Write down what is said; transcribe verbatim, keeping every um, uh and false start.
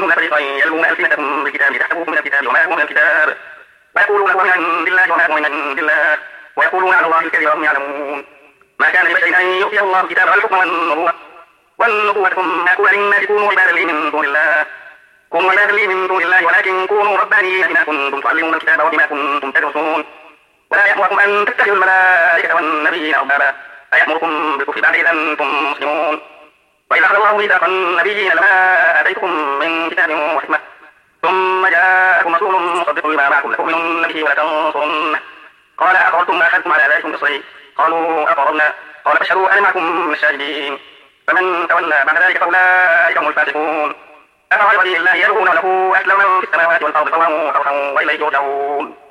تجدون فريقا يلوون ألسنتهم بالكتاب لتحسبوه من الكتاب وما هو من الكتاب ويقولون هو من عند الله وما هو من عند الله ويقولون على الله الكذب وهم يعلمون ما كان لبشر أن يؤتيه الله الكتاب والحكم والنبوة والنبوة ثم يقول للناس كونوا عبادا لي من دون الله كونوا عبادا لي من دون الله ولكن كونوا ربانيين بما كنتم تعلمون الكتاب وبما كنتم تدرسون ولا يأمركم أن تتخذوا الملائكة والنبيين أربابا أيأمركم بالكفر بعد إذ أنتم مسلمون وإذا أخذ الله ميثاق النبيين لما آتيتكم من كتاب وحكمة ثم جاءكم رسول مصدق لما معكم لتؤمنن به ولتنصرنه قال أقررتم ما أخذتم على ذلكم إصري قالوا أقررنا قال فاشهدوا أنا معكم من الشاهدين فمن تولى بعد ذلك فأولئك هم الفاسقون أفغير دين الله يبغون له أسلم من في السماوات والأرض طوعا وكرها وإليه يرجعون